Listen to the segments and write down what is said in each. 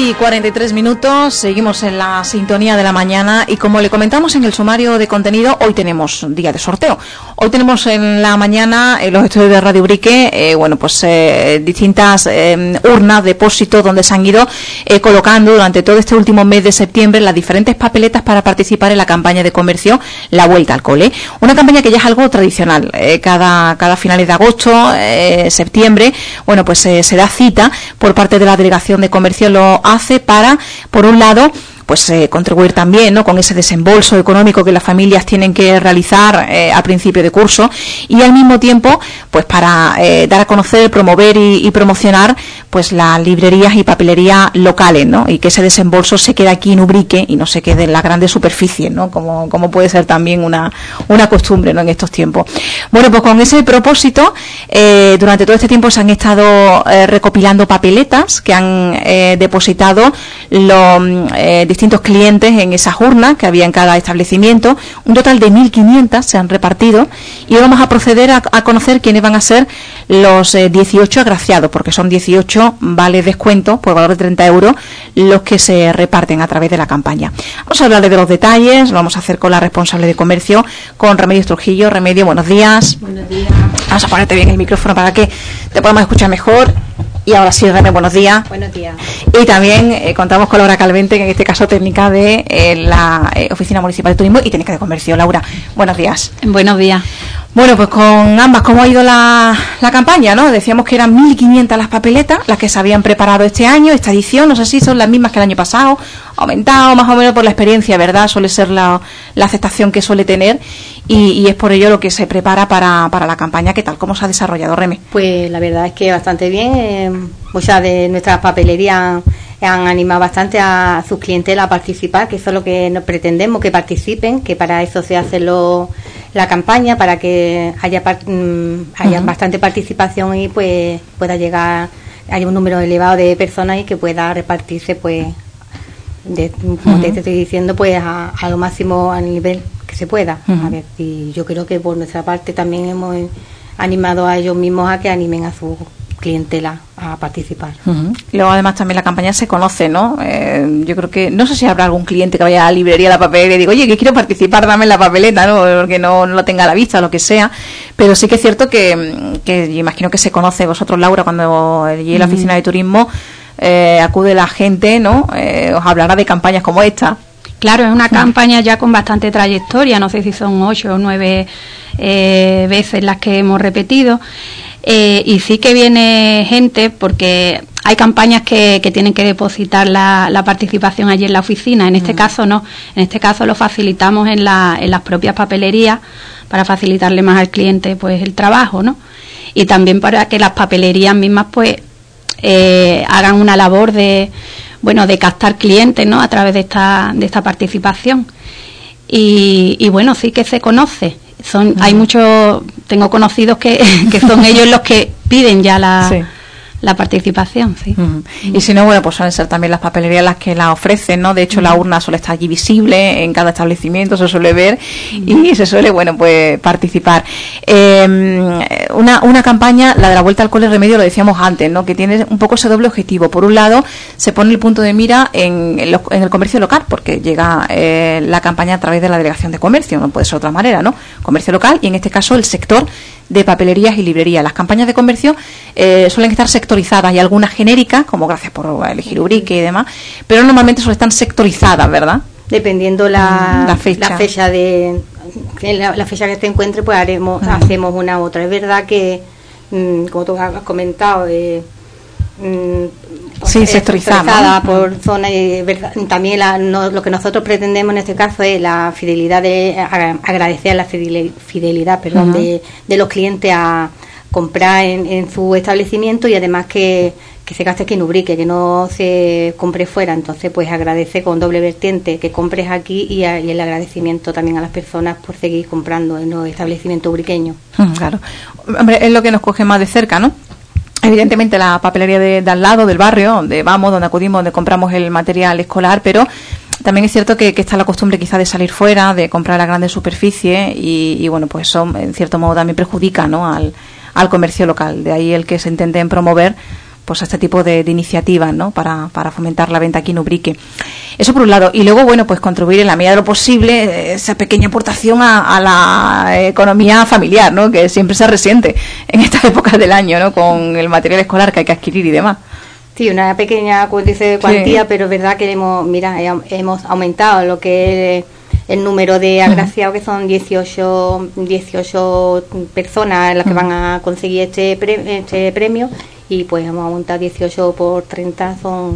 8:43, seguimos en la sintonía de la mañana y como le comentamos en el sumario de contenido, hoy tenemos día de sorteo. Hoy tenemos en la mañana en los estudios de Radio Ubrique, distintas urnas, depósitos donde se han ido colocando durante todo este último mes de septiembre las diferentes papeletas para participar en la campaña de comercio La Vuelta al Cole. Una campaña que ya es algo tradicional, cada finales de agosto, septiembre, se da cita por parte de la Delegación de Comercio, lo hace para, por un lado, contribuir también, ¿no?, con ese desembolso económico que las familias tienen que realizar a principio de curso, y al mismo tiempo para dar a conocer, promover y promocionar las librerías y papelerías locales, ¿no?, y que ese desembolso se quede aquí en Ubrique y no se quede en las grandes superficies, ¿no?, como puede ser también una costumbre, ¿no?, en estos tiempos. Con ese propósito, durante todo este tiempo se han estado recopilando papeletas que han depositado los distintos clientes en esas urnas que había en cada establecimiento. Un total de 1.500 se han repartido y vamos a proceder a conocer quiénes van a ser los 18 agraciados, porque son 18 vales descuento por valor de 30 euros los que se reparten a través de la campaña. Vamos a hablarle de los detalles, lo vamos a hacer con la responsable de comercio, con Remedios Trujillo. Remedio, buenos días. Buenos días. Vamos a ponerte bien el micrófono para que te podamos escuchar mejor. Y ahora sí, Reme, buenos días. Buenos días. Y también contamos con Laura Calvente, que en este caso técnica de la Oficina Municipal de Turismo y técnica de Comercio. Laura, buenos días. Buenos días. Con ambas, ¿cómo ha ido la campaña, no? Decíamos que eran 1.500 las papeletas, las que se habían preparado este año, esta edición. No sé si son las mismas que el año pasado, aumentado más o menos por la experiencia, ¿verdad? Suele ser la aceptación que suele tener y es por ello lo que se prepara para la campaña. ¿Qué tal? ¿Cómo se ha desarrollado, Reme? Pues la verdad es que bastante bien. Muchas de nuestras papelerías han animado bastante a sus clientela a participar, que eso es lo que nos pretendemos, que participen, que para eso se hace la campaña, para que haya bastante participación y pueda llegar, haya un número elevado de personas y que pueda repartirse como te estoy diciendo, a lo máximo a nivel que se pueda. A ver, y yo creo que por nuestra parte también hemos animado a ellos mismos a que animen a su clientela a participar. Luego además también la campaña se conoce, ¿no? Yo creo que, no sé si habrá algún cliente que vaya a la librería de la papelera y diga, oye, que quiero participar, dame la papeleta, ¿no? Porque no lo tenga a la vista o lo que sea, pero sí que es cierto que yo imagino que se conoce. Vosotros, Laura, cuando llegue a la oficina de turismo, acude la gente, ¿no? Os hablará de campañas como esta. Claro, es una campaña ya con bastante trayectoria, no sé si son 8 o 9 veces las que hemos repetido. Y sí que viene gente, porque hay campañas que tienen que depositar la participación allí en la oficina. En este caso no, en este caso lo facilitamos en las propias papelerías para facilitarle más al cliente el trabajo, ¿no? Y también para que las papelerías mismas hagan una labor de captar clientes, ¿no?, a través de esta participación. Y sí que se conoce. Hay muchos, tengo conocidos que son ellos los que piden ya la participación, sí. Y si no, suelen ser también las papelerías las que la ofrecen, ¿no? De hecho, la urna suele estar allí visible en cada establecimiento, se suele ver y se suele, participar. Una campaña, la de la Vuelta al Cole Remedio, lo decíamos antes, ¿no?, que tiene un poco ese doble objetivo. Por un lado, se pone el punto de mira en el comercio local, porque llega la campaña a través de la Delegación de Comercio, no puede ser de otra manera, ¿no? Comercio local y en este caso el sector de papelerías y librerías. Las campañas de comercio suelen estar sectorizadas y algunas genéricas, como gracias por elegir Ubrique y demás, pero normalmente suelen estar sectorizadas, ¿verdad? Dependiendo la fecha que te encuentre, hacemos una u otra. Es verdad que, como tú has comentado, sectorizada por zona, y también lo que nosotros pretendemos en este caso es la fidelidad agradecer la fidelidad de los clientes a comprar en su establecimiento y además que se gaste aquí en Ubrique, que no se compre fuera. Entonces agradece con doble vertiente que compres aquí y el agradecimiento también a las personas por seguir comprando en los establecimientos ubriqueños. Claro, hombre, es lo que nos coge más de cerca, ¿no? Evidentemente la papelería de al lado del barrio, donde vamos, donde acudimos, donde compramos el material escolar, pero también es cierto que está la costumbre quizá de salir fuera, de comprar a grandes superficies y eso en cierto modo también perjudica, ¿no?, al comercio local. De ahí el que se intenten promover pues a este tipo de iniciativas, ¿no? Para fomentar la venta aquí en Ubrique. Eso por un lado. Y luego, bueno, pues contribuir en la medida de lo posible esa pequeña aportación a la economía familiar, ¿no? Que siempre se resiente en estas épocas del año, ¿no? Con el material escolar que hay que adquirir y demás. Sí, una pequeña cuantía, sí. Pero es verdad que hemos aumentado lo que es el número de agraciados, que son 18 personas las que van a conseguir este premio, y pues hemos aumentado 18 por 30, son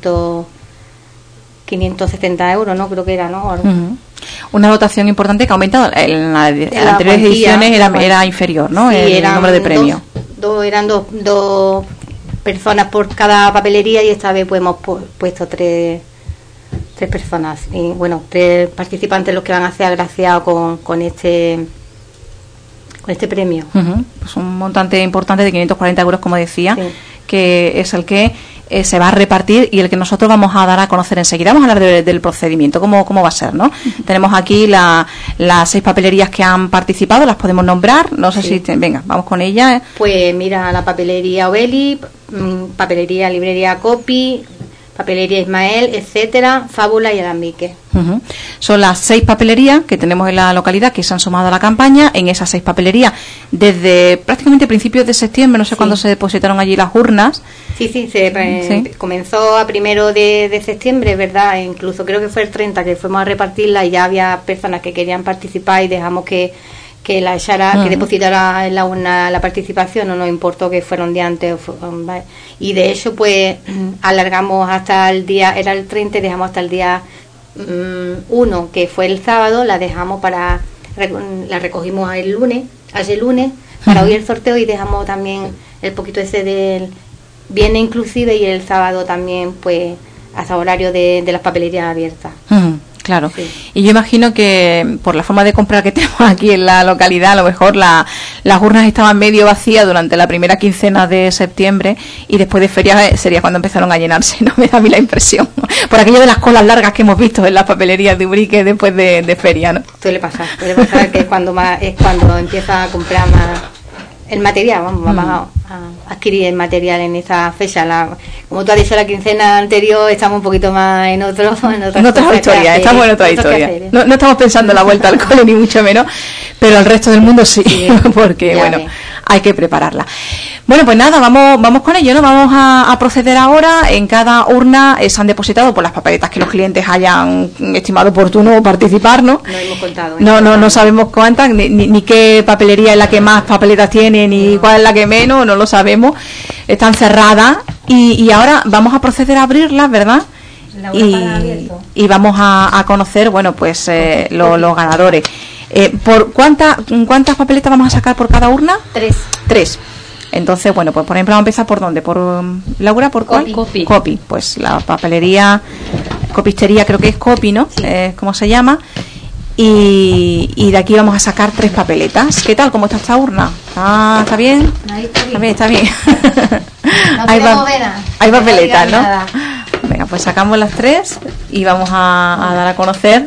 570 euros, ¿no? Creo que era, ¿no? Una dotación importante que ha aumentado. En las anteriores ediciones era inferior, ¿no? Sí, el número de premios. Eran dos personas por cada papelería, y esta vez pues hemos puesto tres personas, y bueno, 3 participantes los que van a ser agraciados con este premio. Pues un montante importante de 540 euros, como decía, sí, que es el que se va a repartir y el que nosotros vamos a dar a conocer enseguida. Vamos a hablar del procedimiento, cómo va a ser, ¿no? Tenemos aquí las 6 papelerías que han participado, las podemos nombrar, no sé si... Venga, vamos con ellas. Pues mira, la papelería Oveli, papelería Librería Copi, papelería Ismael, etcétera, Fábula y Alambique. Son las 6 papelerías que tenemos en la localidad que se han sumado a la campaña. En esas 6 papelerías, desde prácticamente principios de septiembre, no sé cuándo se depositaron allí las urnas. Sí, comenzó a 1 de septiembre, ¿verdad? Incluso creo que fue el 30 que fuimos a repartirla, y ya había personas que querían participar y dejamos que la echara, que depositara en la urna la participación, no nos importó que fuera un día antes. Y de hecho, pues alargamos hasta el día, era el 30, y dejamos hasta el día 1, que fue el sábado, la dejamos la recogimos ayer lunes, para hoy el sorteo, y dejamos también el poquito ese del viernes inclusive, y el sábado también, pues hasta horario de las papelerías abiertas. Claro, sí. Y yo imagino que por la forma de comprar que tenemos aquí en la localidad, a lo mejor las urnas estaban medio vacías durante la primera quincena de septiembre, y después de feria sería cuando empezaron a llenarse, ¿no? Me da a mí la impresión, por aquello de las colas largas que hemos visto en las papelerías de Ubrique después de feria, ¿no? Suele pasar que es cuando empieza a comprar más el material, vamos a adquirir el material en esa fecha. Como tú has dicho, la quincena anterior estamos un poquito más en otra historia, estamos en otra historia. No estamos pensando en la vuelta al cole, ni mucho menos, pero el resto del mundo sí. Porque bueno, hay que prepararla. Bueno, pues nada, vamos con ello, ¿no? Vamos a proceder ahora. En cada urna se han depositado por las papeletas que los clientes hayan estimado oportuno participar, ¿no? No hemos contado. No sabemos cuántas, ni qué papelería es la que más papeletas tiene, ni cuál es la que menos, no lo sabemos. Están cerradas, y ahora vamos a proceder a abrirlas, ¿verdad? Y vamos a conocer, bueno, pues los ganadores. ¿Por cuántas papeletas vamos a sacar por cada urna? 3. Entonces, bueno, pues por ejemplo, vamos a empezar por ¿dónde? ¿Por Laura? ¿Por cuál? Copi. Pues la papelería, copistería, creo que es Copi, ¿no? Sí. ¿Cómo se llama? Y de aquí vamos a sacar 3 papeletas. ¿Qué tal? ¿Cómo está esta urna? ¿Está bien? Ahí está bien. No hay papeletas, ¿no? Venga, pues sacamos las 3 y vamos a dar a conocer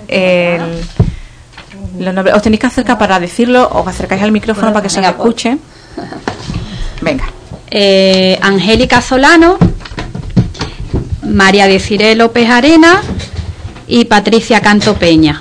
los nombres. Os tenéis que acercar para decirlo, os acercáis al micrófono para que se os escuche. Venga. Angélica Solano, María Desiree López Arena y Patricia Canto Peña.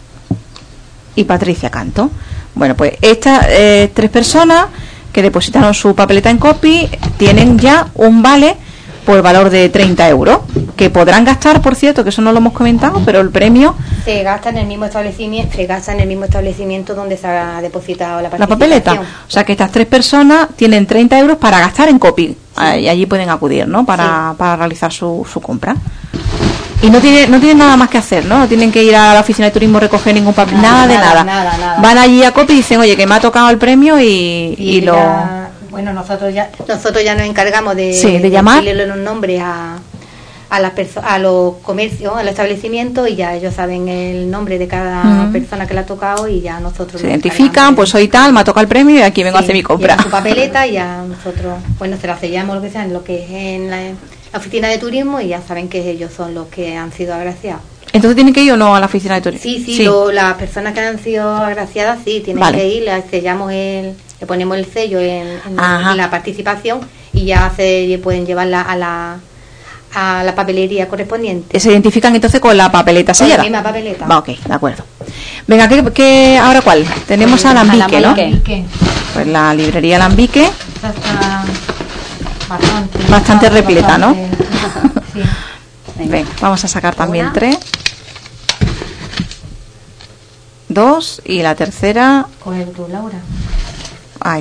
Bueno, pues estas 3 personas que depositaron su papeleta en Copi tienen ya un vale por valor de 30 euros, que podrán gastar, por cierto, que eso no lo hemos comentado, pero el premio se gasta en el mismo establecimiento donde se ha depositado la papeleta. O sea que estas 3 personas tienen 30 euros para gastar en Copi, y allí pueden acudir, ¿no? Para realizar su compra. Y no tienen nada más que hacer, ¿no? No tienen que ir a la oficina de turismo a recoger ningún papel, nada. Van allí a Copi y dicen, oye, que me ha tocado el premio y lo... Bueno, nosotros ya nos encargamos de llamar, decirle los nombres a los comercios, a los establecimientos, y ya ellos saben el nombre de cada persona que le ha tocado, y ya nosotros se identifican, pues soy tal, me ha tocado el premio y aquí vengo a hacer mi compra. Y su papeleta, y ya nosotros, bueno, se la sellamos lo que sea en lo que es en la oficina de turismo, y ya saben que ellos son los que han sido agraciados. ¿Entonces tienen que ir o no a la oficina de turismo? Sí. Las personas que han sido agraciadas tienen que ir, le sellamos le ponemos el sello en la participación, y ya pueden llevarla a la papelería correspondiente. ¿Se identifican entonces con la papeleta sellada? Con la misma papeleta. Va, ok, de acuerdo. Venga, ¿ahora cuál? Tenemos a Alambique, ¿no? Pues la librería Alambique. Esta está bastante repleta, ¿no? Sí. Venga, vamos a sacar también 3, 2 y la tercera. Coge tú, Laura. Ay.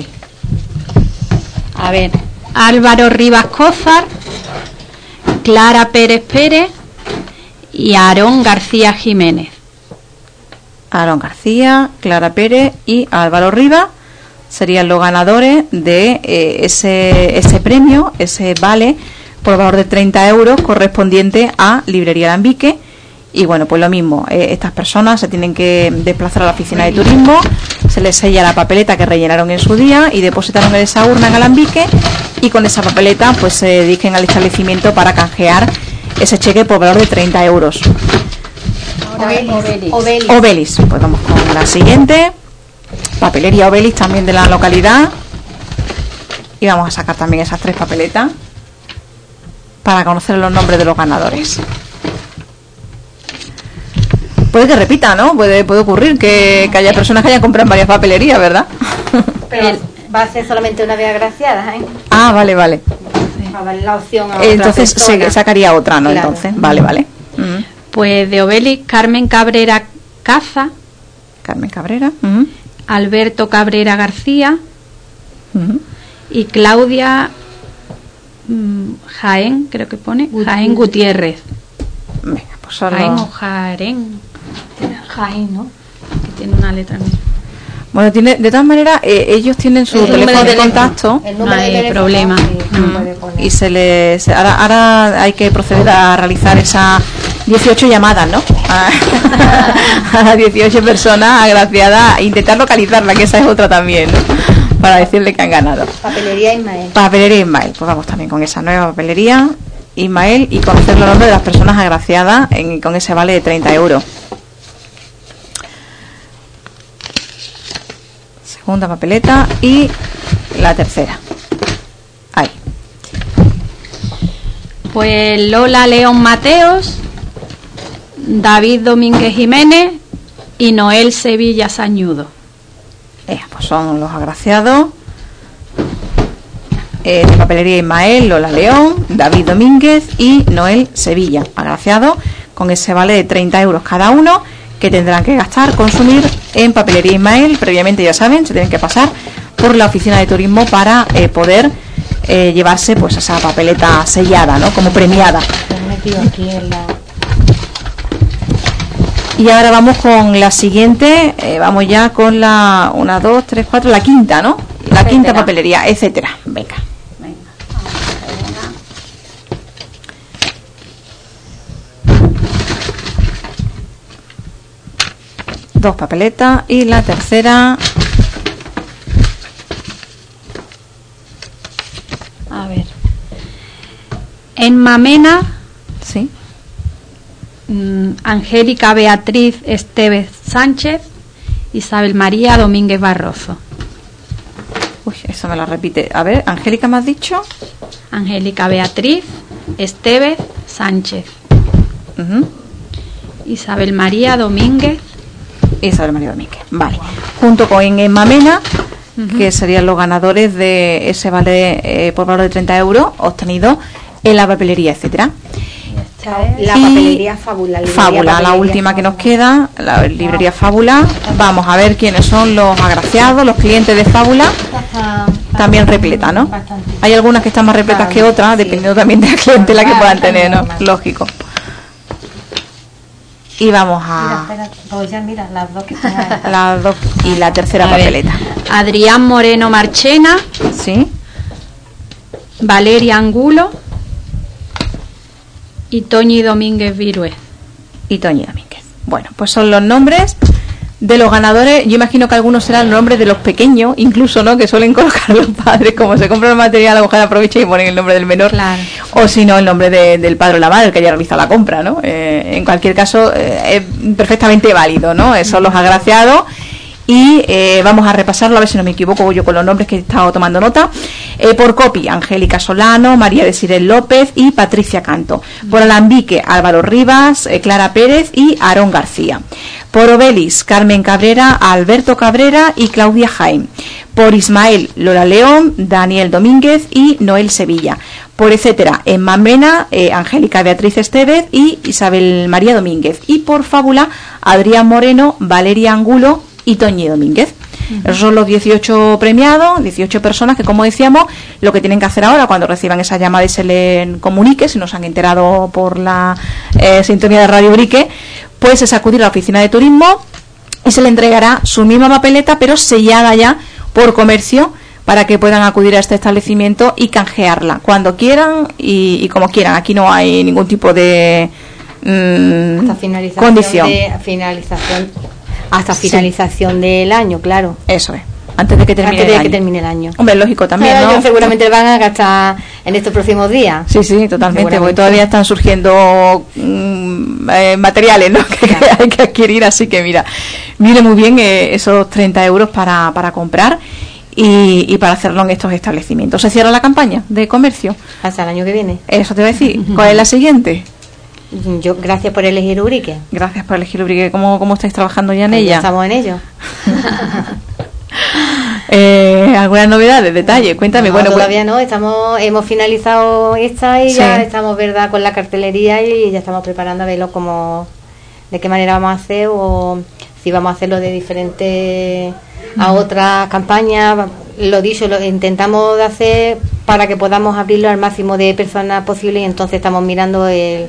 A ver, Álvaro Rivas Cózar, Clara Pérez Pérez y Aarón García Jiménez. Aarón García, Clara Pérez y Álvaro Rivas serían los ganadores de ese premio, ese vale por valor de 30 euros correspondiente a Librería Alambique. Y bueno, pues lo mismo, estas personas se tienen que desplazar a la oficina de turismo, se les sella la papeleta que rellenaron en su día y depositaron en esa urna en Alambique, y con esa papeleta pues se dirigen al establecimiento para canjear ese cheque por valor de 30 euros. Obelis. Pues vamos con la siguiente. Papelería Obelis, también de la localidad. Y vamos a sacar también esas 3 papeletas para conocer los nombres de los ganadores. Puede que repita, ¿no? Puede ocurrir que haya personas que hayan comprado en varias papelerías, ¿verdad? Pero va a ser solamente una vez agraciada, ¿eh? Ah, vale. Va a dar la opción a otra entonces persona. sacaría otra, ¿no? Claro. Entonces, vale. Pues de Obelis, Carmen Cabrera Caza, Carmen Cabrera. Alberto Cabrera García y Claudia Jaén, creo que pone, Jaén Gutiérrez. Venga, pues solo... Jaén o Jaén. Jaén, ¿no? Que tiene una letra en medio. Bueno, de todas maneras, ellos tienen su teléfono de contacto. No hay problema. Y ahora hay que proceder a realizar esas 18 llamadas, ¿no? A las 18 personas agraciadas, intentar localizarla, que esa es otra también, ¿no? Para decirle que han ganado. Papelería Ismael. Papelería Ismael, pues vamos también con esa nueva papelería Ismael y conocer los nombres de las personas agraciadas con ese vale de 30 euros. Segunda papeleta y la tercera. Ahí. Pues Lola León Mateos, David Domínguez Jiménez y Noel Sevilla Sañudo. Pues son los agraciados de papelería Ismael, Lola León, David Domínguez y Noel Sevilla, agraciados con ese vale de 30 euros cada uno, que tendrán que consumir en papelería Ismael. Previamente, ya saben, se tienen que pasar por la oficina de turismo para poder llevarse pues esa papeleta sellada, ¿no? Como premiada. Y ahora vamos con la siguiente, vamos ya con la 1, 2, 3, 4, la quinta, ¿no? La quinta papelería, etcétera. Venga. Dos papeletas y la tercera. A ver. En Mamena, sí. Angélica Beatriz Estevez Sánchez, Isabel María Domínguez Barroso. Uy, eso me la repite. A ver, Angélica, ¿me has dicho? Angélica Beatriz Estevez Sánchez. Isabel María Domínguez. Isabel María Domínguez, vale. Junto con En Mamena, que serían los ganadores de ese vale por valor de 30 euros obtenido en la papelería, etcétera. La papelería Fábula. Fábula, la última que nos queda, la librería Fábula. Vamos a ver quiénes son los agraciados, los clientes de Fábula. También repleta, ¿no? Hay algunas que están más repletas que otras, dependiendo también de la clientela que puedan tener, ¿no? Lógico. Y vamos a... Mira, las dos que están ahí. Las dos y la tercera papeleta. Adrián Moreno Marchena. Sí. Valeria Angulo. Y Toñi Domínguez Virués. Y Toñi Domínguez. Bueno, pues son los nombres de los ganadores. Yo imagino que algunos serán los nombres de los pequeños, incluso, ¿no? Que suelen colocar los padres, como se compra el material, a lo mejor aprovecha y ponen el nombre del menor. Claro. O si no, el nombre del padre o la madre, el que haya realizado la compra, ¿no? En cualquier caso, es perfectamente válido, ¿no? Son los agraciados. Y vamos a repasarlo, a ver si no me equivoco yo con los nombres que he estado tomando nota. Por Copi, Angélica Solano, María Desiré López y Patricia Canto. Por Alambique, Álvaro Rivas, Clara Pérez y Aarón García. Por Obelis, Carmen Cabrera, Alberto Cabrera y Claudia Jaime. Por Ismael, Lola León, Daniel Domínguez y Noel Sevilla. Por Etcétera, en Mamena, Angélica Beatriz Estevez y Isabel María Domínguez. Y por Fábula, Adrián Moreno, Valeria Angulo y Toñi Domínguez. Esos son los 18 premiados, 18 personas que, como decíamos, lo que tienen que hacer ahora cuando reciban esa llamada y se les comunique, si nos han enterado por la sintonía de Radio Brique, pues es acudir a la oficina de turismo y se le entregará su misma papeleta, pero sellada ya por comercio, para que puedan acudir a este establecimiento y canjearla cuando quieran y como quieran. Aquí no hay ningún tipo de condición. Hasta finalización del año, claro. Eso es. Antes de que termine el año. Hombre, lógico también, ¿no? Ellos seguramente van a gastar en estos próximos días. Sí, totalmente, porque todavía están surgiendo materiales, ¿no? que hay que adquirir, así que mire muy bien esos 30 euros para comprar y para hacerlo en estos establecimientos. ¿Se cierra la campaña de comercio? Hasta el año que viene. Eso te voy a decir. ¿Cuál es la siguiente? Gracias por elegir Ubrique. Gracias por elegir Ubrique. ¿Cómo estáis trabajando ya en ella? Ya estamos en ello. ¿Algunas novedades, detalles? Cuéntame. No, todavía no, hemos finalizado esta y ya estamos, verdad, con la cartelería y ya estamos preparando a verlo de qué manera vamos a hacer, o si vamos a hacerlo de diferente a otras campañas. Lo dicho, lo intentamos hacer para que podamos abrirlo al máximo de personas posible, y entonces estamos mirando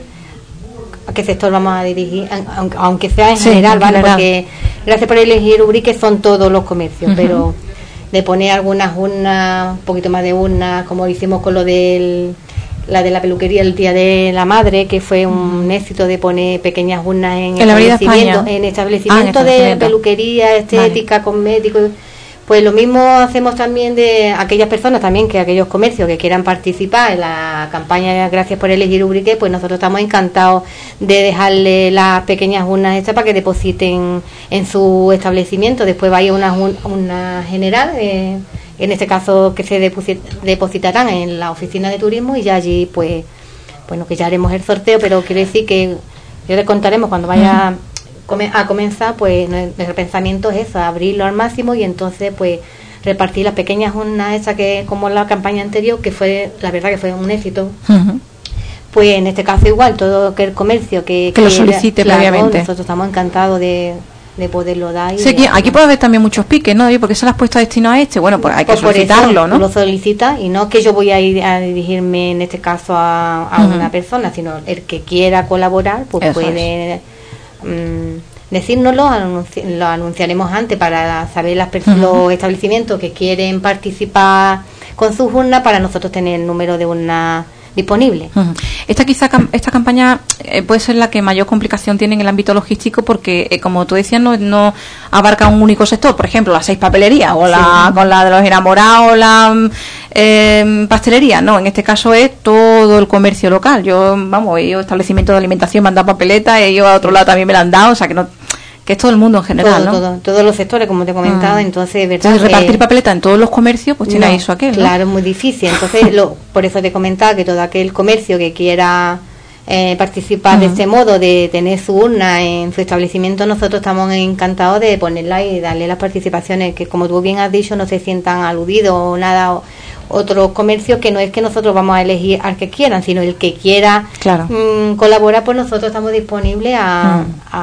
a qué sector vamos a dirigir, aunque sea en general, ¿vale? Porque gracias por elegir Ubrique son todos los comercios, pero de poner algunas urnas, un poquito más de urnas, como hicimos con lo de la peluquería el Día de la Madre, que fue un éxito, de poner pequeñas urnas en establecimientos de peluquería, estética, cosméticos. Pues lo mismo hacemos también de aquellas personas también, que aquellos comercios que quieran participar en la campaña Gracias por elegir Ubrique, pues nosotros estamos encantados de dejarle las pequeñas urnas estas para que depositen en su establecimiento. Después vaya una general, en este caso que se depositarán en la oficina de turismo, y ya allí pues bueno, que ya haremos el sorteo, pero quiero decir que ya les contaremos cuando vaya a comenzar, pues nuestro pensamiento es eso, abrirlo al máximo y entonces pues repartir las pequeñas urnas esas, que como la campaña anterior, que fue, la verdad que fue un éxito. Pues en este caso igual, todo que el comercio que lo solicite previamente. Nosotros estamos encantados de poderlo dar. Sí, aquí puede haber también muchos piques, ¿no? Porque se las has puesto a destino a este. Bueno, pues hay que solicitarlo, ¿no? Lo solicita, y no que yo voy a ir a dirigirme en este caso a una persona, sino el que quiera colaborar, pues eso puede decírnoslo, lo anunciaremos antes para saber los establecimientos que quieren participar con sus urnas, para nosotros tener el número de urnas disponible. Esta campaña puede ser la que mayor complicación tiene en el ámbito logístico, porque como tú decías, no abarca un único sector. Por ejemplo, las 6 papelerías o con la de los enamorados, la pastelería. No, en este caso es todo el comercio local. Ellos establecimientos de alimentación me han dado papeletas, ellos a otro lado también me la han dado, o sea que es todo el mundo en general, todos los sectores, como te he comentado. Entonces repartir papeleta en todos los comercios, pues tiene eso aquel, ¿no? Claro, es muy difícil. Entonces por eso te he comentado que todo aquel comercio que quiera participar de este modo, de tener su urna en su establecimiento, nosotros estamos encantados de ponerla y darle las participaciones, que como tú bien has dicho, no se sientan aludidos o nada. Otros comercios, que no es que nosotros vamos a elegir al que quieran, sino el que quiera colaborar, pues nosotros estamos disponibles a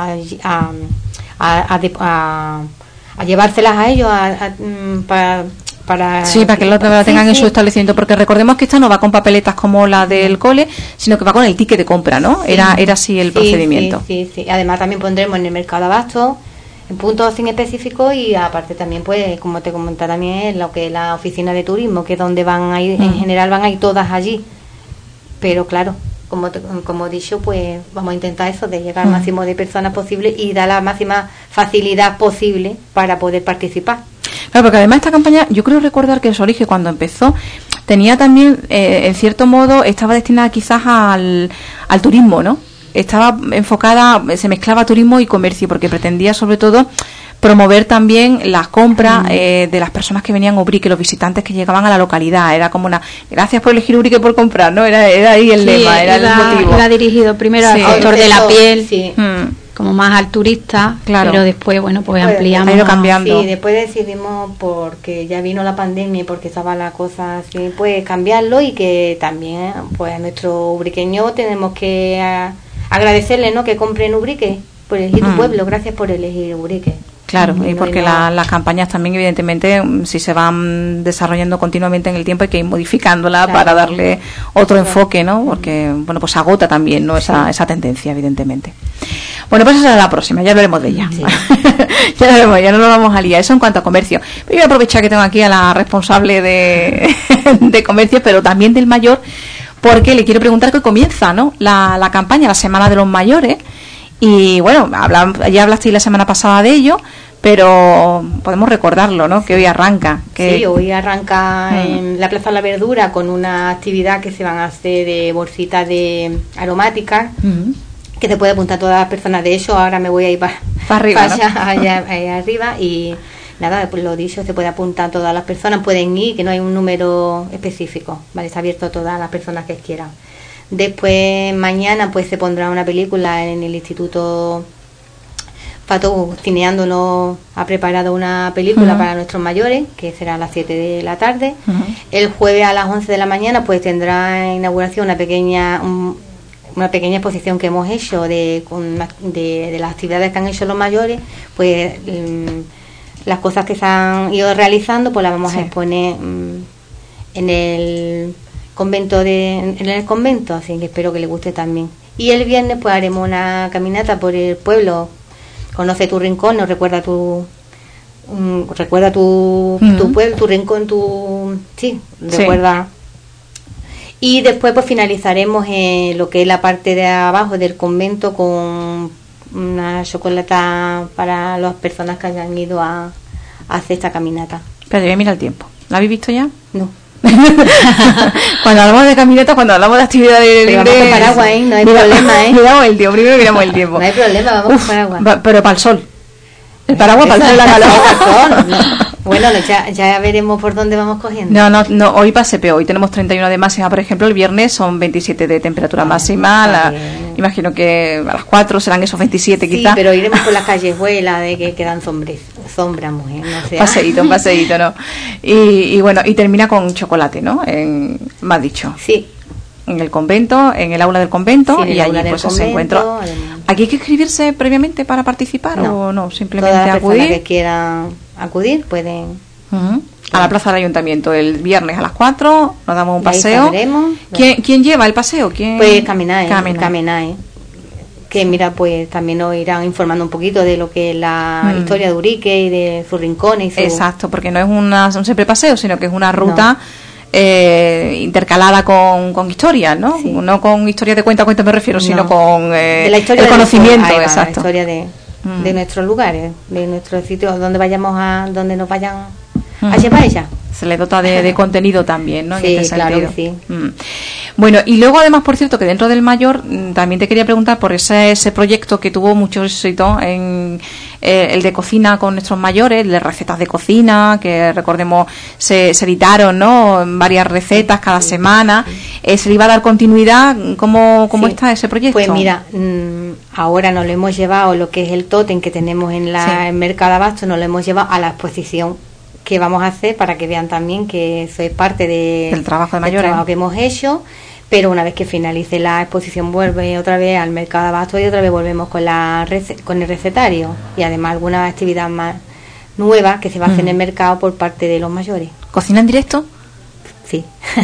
llevárselas a ellos para que lo tengan en su establecimiento, porque recordemos que esta no va con papeletas como la del cole, sino que va con el ticket de compra, ¿no? Era así el procedimiento. Sí. Además también pondremos en el mercado abasto en puntos sin específicos, y aparte también, pues como te comentaba, también lo que es la oficina de turismo, que es donde van a ir, en general van a ir todas allí, pero claro, como he dicho, pues vamos a intentar eso, de llegar al máximo de personas posible y dar la máxima facilidad posible para poder participar. Claro, porque además esta campaña, yo creo recordar que en su origen, cuando empezó, tenía también, en cierto modo, estaba destinada quizás al turismo, ¿no? Estaba enfocada, se mezclaba turismo y comercio, porque pretendía sobre todo promover también las compras de las personas que venían a Ubrique, los visitantes que llegaban a la localidad. Era como una, gracias por elegir Ubrique por comprar, ¿no? Era ahí el lema, era el motivo. Iba dirigido primero al sector de la piel, sí. como más al turista, claro. Pero después, bueno, pues ampliamos. Ha ido cambiando. Sí, después decidimos, porque ya vino la pandemia y porque estaba la cosa así, pues cambiarlo, y que también, pues a nuestros ubriqueños tenemos que agradecerles, ¿no? Que compren Ubrique, por elegir tu pueblo, gracias por elegir Ubrique. Claro, y porque las campañas también, evidentemente, si se van desarrollando continuamente en el tiempo, hay que ir modificándolas, claro, para darle otro enfoque, ¿no? Porque, bueno, pues agota también, ¿no? Esa tendencia, evidentemente. Bueno, pues esa es la próxima, ya hablaremos de ella. Sí. Ya veremos, ya no nos vamos a liar. Eso en cuanto a comercio. Pero yo voy a aprovechar que tengo aquí a la responsable de comercio, pero también del mayor, porque le quiero preguntar que hoy comienza, ¿no? La campaña, la Semana de los Mayores. Y bueno, ya hablasteis la semana pasada de ello, pero podemos recordarlo, ¿no? Que hoy arranca. Sí, hoy arranca en la Plaza de la Verdura con una actividad que se van a hacer de bolsitas de aromáticas, que se puede apuntar a todas las personas. De hecho, ahora me voy a ir para arriba, allá arriba, y nada, pues lo dicho, se puede apuntar a todas las personas, pueden ir, que no hay un número específico, ¿vale? Está abierto a todas las personas que quieran. Después mañana pues se pondrá una película en el Instituto Pato Cineando, nos ha preparado una película para nuestros mayores, que será a las 7 de la tarde. El jueves a las 11 de la mañana pues tendrá inauguración una pequeña exposición que hemos hecho de las actividades que han hecho los mayores, pues las cosas que se han ido realizando pues las vamos a exponer en el convento, así que espero que les guste también. Y el viernes pues haremos una caminata por el pueblo. Conoce tu rincón, nos recuerda tu pueblo, tu rincón, recuerda. Y después pues finalizaremos en lo que es la parte de abajo del convento con una chocolata para las personas que hayan ido a hacer esta caminata. Pero mira el tiempo. ¿La habéis visto ya? No. Cuando hablamos de caminata, cuando hablamos de actividades libres, vamos con paraguas, no hay problema, miramos el tiempo, primero miramos el tiempo. No hay problema, vamos con paraguas. Pero para el sol. El paraguas para el sol, la calor. Bueno, ya veremos por dónde vamos cogiendo. No, hoy para CPO, hoy tenemos 31 de máxima, por ejemplo, el viernes son 27 de temperatura máxima, imagino que a las 4 serán esos 27 quizás. Sí, pero iremos por las callejuelas de que quedan sombras, mujer, no sé. Un paseíto, ¿no? Y bueno, y termina con chocolate, ¿no? Me has dicho. Sí. En el convento, en el aula del convento, sí, y allí pues se encuentra. ¿Aquí hay que inscribirse previamente para participar o no? Simplemente todas las acudir. Personas que quieran acudir pueden. A la plaza del ayuntamiento el viernes a las 4 nos damos un paseo. ¿Quién lleva el paseo? Pues caminar. Que mira, pues también nos irán informando un poquito de lo que es la historia de Ubrique y de sus rincones. Exacto, porque no es un simple paseo, sino que es una ruta intercalada con historias, ¿no? Sí. No con historias de cuenta me refiero, sino con de la historia el conocimiento, exacto. La historia de nuestros lugares, de nuestros sitios donde donde nos vayan a llevar ella. Se le dota de contenido también, ¿no? Sí, en este claro que sentido. sí. Bueno, y luego además, por cierto, que dentro del mayor también te quería preguntar por ese proyecto que tuvo mucho éxito en el de cocina con nuestros mayores, de recetas de cocina, que recordemos se editaron, ¿no? Varias recetas cada semana. ¿Se le iba a dar continuidad? ¿Cómo está ese proyecto? Pues mira, ahora nos lo hemos llevado, lo que es el tótem que tenemos en el Mercado Abasto, nos lo hemos llevado a la exposición que vamos a hacer para que vean también que eso es parte del trabajo de mayores, del trabajo que hemos hecho. Pero una vez que finalice la exposición vuelve otra vez al Mercado Abasto y otra vez volvemos con el recetario y además alguna actividad más nueva que se va a hacer en el mercado por parte de los mayores. ¿Cocina en directo? Sí.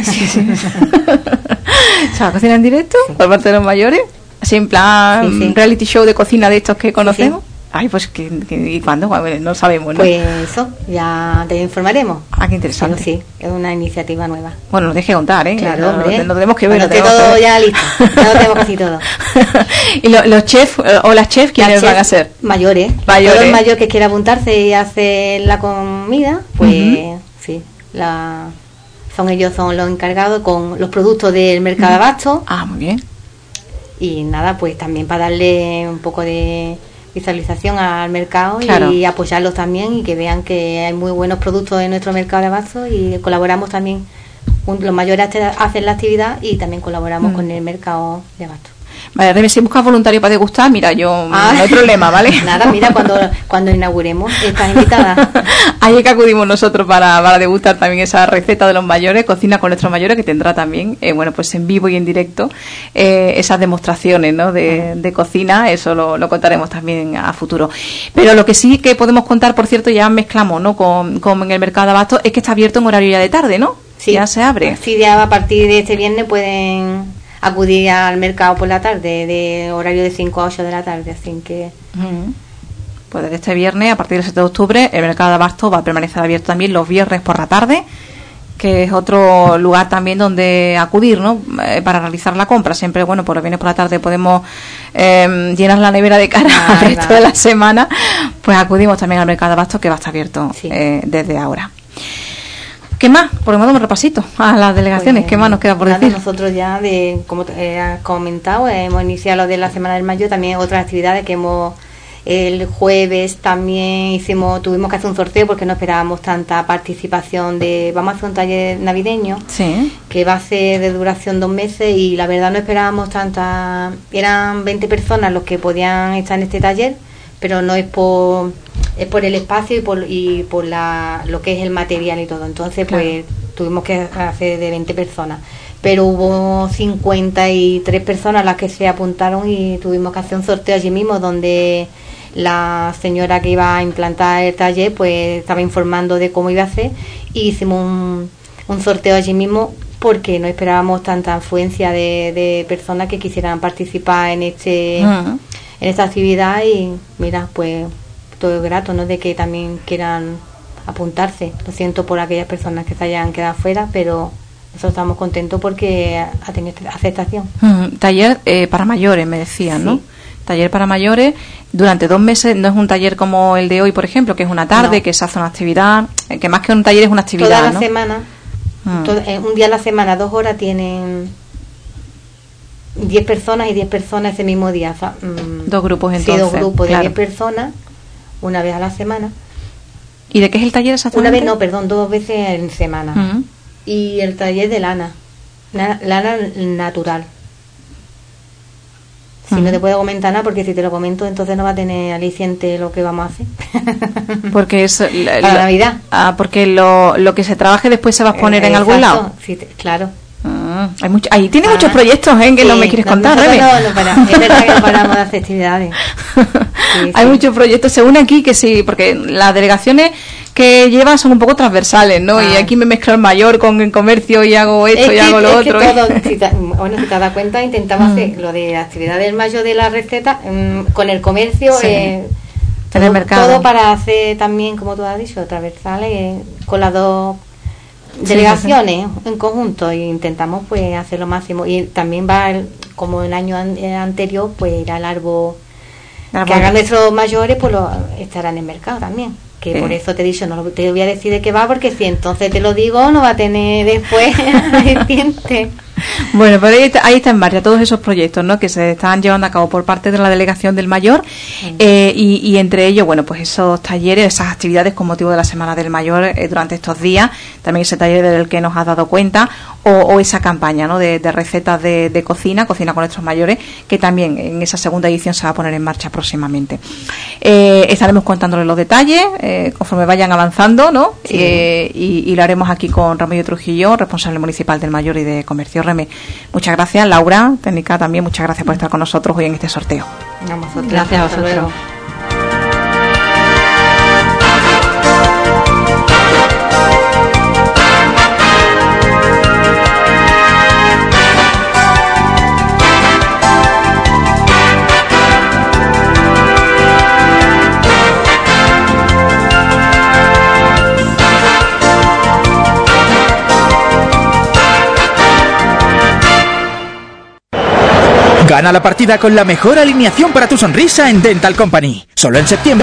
¿Se va a cocinar en directo por parte de los mayores? Así en plan reality show de cocina de estos que conocemos. Ay, pues ¿y cuándo? Bueno, no sabemos, ¿no? Pues eso, ya te informaremos. Ah, qué interesante. Pero sí, es una iniciativa nueva. Bueno, nos deje contar, ¿eh? Claro, hombre. No tenemos que ver. Esté todo ya listo, ya lo tenemos casi todo. ¿Y los chefs o las chefs quiénes van a ser? Mayores. Todo el mayor que quiera apuntarse y hacer la comida, pues sí, ellos son los encargados con los productos del Mercado Abasto. Ah, muy bien. Y nada, pues también para darle un poco de visualización al mercado, claro, y apoyarlos también, y que vean que hay muy buenos productos en nuestro mercado de abastos, y colaboramos también, los mayores hacen la actividad y también colaboramos con el mercado de abastos. Vale, Reme, si buscas voluntario para degustar, mira, yo no hay problema, ¿vale? Nada, mira, cuando inauguremos, estás invitada. Ahí es que acudimos nosotros para degustar también esa receta de los mayores, Cocina con nuestros mayores, que tendrá también, bueno, pues en vivo y en directo, esas demostraciones, ¿no?, de cocina. Eso lo contaremos también a futuro. Pero lo que sí que podemos contar, por cierto, ya mezclamos, ¿no?, con el mercado de abastos, es que está abierto en horario ya de tarde, ¿no? Sí, ya se abre. Sí, ya a partir de este viernes pueden acudir al mercado por la tarde, de horario de 5 a 8 de la tarde, así que... Pues desde este viernes, a partir del 7 de octubre, el mercado de abastos va a permanecer abierto también los viernes por la tarde, que es otro lugar también donde acudir, ¿no?, para realizar la compra. Siempre, bueno, por los viernes por la tarde podemos llenar la nevera de cara al resto de la semana, pues acudimos también al mercado de abastos, que va a estar abierto desde ahora. ¿Qué más? Por lo menos un repasito a las delegaciones. Pues, ¿qué más nos queda por decir? Nosotros ya, como has comentado, hemos iniciado lo de la Semana del Mayo, también otras actividades que el jueves también tuvimos que hacer un sorteo porque no esperábamos tanta participación. Vamos a hacer un taller navideño, sí, que va a ser de duración 2 meses, y la verdad no esperábamos tanta. Eran 20 personas los que podían estar en este taller, pero no es por el espacio y por lo que es el material y todo. Entonces, pues tuvimos que hacer de 20 personas. Pero hubo 53 personas las que se apuntaron, y tuvimos que hacer un sorteo allí mismo, donde la señora que iba a implantar el taller pues estaba informando de cómo iba a ser, y hicimos un sorteo allí mismo, porque no esperábamos tanta afluencia de personas que quisieran participar en esta actividad. Y mira, pues todo grato, ¿no?, de que también quieran apuntarse. Lo siento por aquellas personas que se hayan quedado fuera, pero nosotros estamos contentos porque ha tenido aceptación. Taller para mayores, me decían, ¿no? Taller para mayores durante 2 meses. No es un taller como el de hoy, por ejemplo, que es una tarde, que se hace una actividad, que más que un taller es una actividad, toda la ¿no? semana, un día a la semana, 2 horas, tienen 10 personas y 10 personas ese mismo día. 2 grupos entonces. Sí, 2 grupos de 10 personas, una vez a la semana. ¿Y de qué es el taller exactamente? 2 veces en semana. Y el taller de lana natural. Si no te puedo comentar nada, porque si te lo comento entonces no va a tener aliciente lo que vamos a hacer. Porque es la Navidad. Porque lo que se trabaje después se va a poner en algún lado. Sí, claro. Ahí tiene muchos proyectos, que no me quieres contar, Reme. Es verdad que no paramos de hacer actividades. Hay muchos proyectos, según aquí, que sí, porque las delegaciones que llevan son un poco transversales, ¿no? Y aquí me mezclo el mayor con el comercio, y hago esto y hago lo otro. Si te das cuenta, intentamos hacer lo de actividad del mayo de la receta con el comercio, en el mercado. Todo para hacer también, como tú has dicho, transversales con las 2 delegaciones en conjunto, e intentamos pues hacer lo máximo. Y también como el año anterior, pues irá al árbol que hagan nuestros mayores, pues estarán en el mercado también. Que por eso te he dicho, no te voy a decir de qué va, porque si entonces te lo digo, no va a tener después aliciente. Bueno, pues ahí está en marcha todos esos proyectos, ¿no?, que se están llevando a cabo por parte de la delegación del Mayor, y entre ellos, bueno, pues esos talleres, esas actividades con motivo de la Semana del Mayor durante estos días, también ese taller del que nos has dado cuenta, o esa campaña, ¿no?, de recetas de cocina con nuestros mayores, que también en esa segunda edición se va a poner en marcha próximamente. Estaremos contándoles los detalles conforme vayan avanzando, ¿no? Sí. Y lo haremos aquí con Ramiro Trujillo, responsable municipal del Mayor y de Comercio. Reme, muchas gracias. Laura, técnica también, muchas gracias por estar con nosotros hoy en este sorteo. Gracias a vosotros. Gana la partida con la mejor alineación para tu sonrisa en Dental Company. Solo en septiembre